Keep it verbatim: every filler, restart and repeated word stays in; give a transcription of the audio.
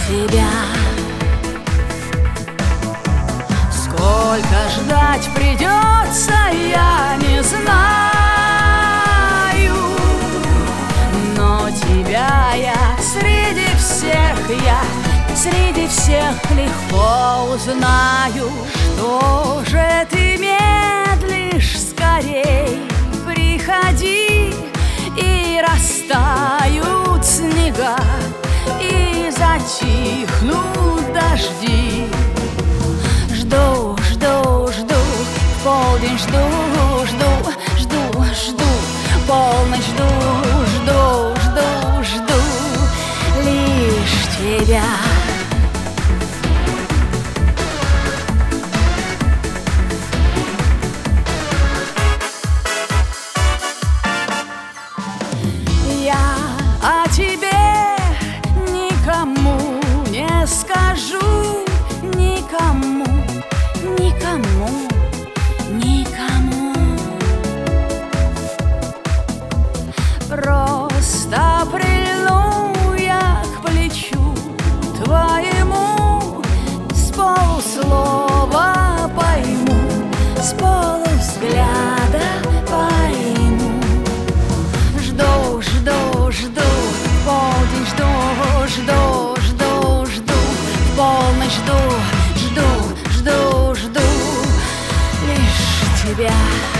тебя. Сколько ждать придется, я не знаю, но тебя я среди всех, я среди всех легко узнаю. Что же ты медлишь, скорей приходи, и растают снега, и затихнут дожди. Жду, жду, жду, в полдень жду, жду, жду, жду, полночь жду, жду, жду, жду лишь тебя. Я о тебе никому не скажу, никому, никому, никому. Просто прильну я к плечу твоему, с полуслова пойму, с полувзгляда пойму. Жду, жду, жду, в полдень жду, жду, жду, жду, в полночь жду, жду, жду, жду лишь тебя.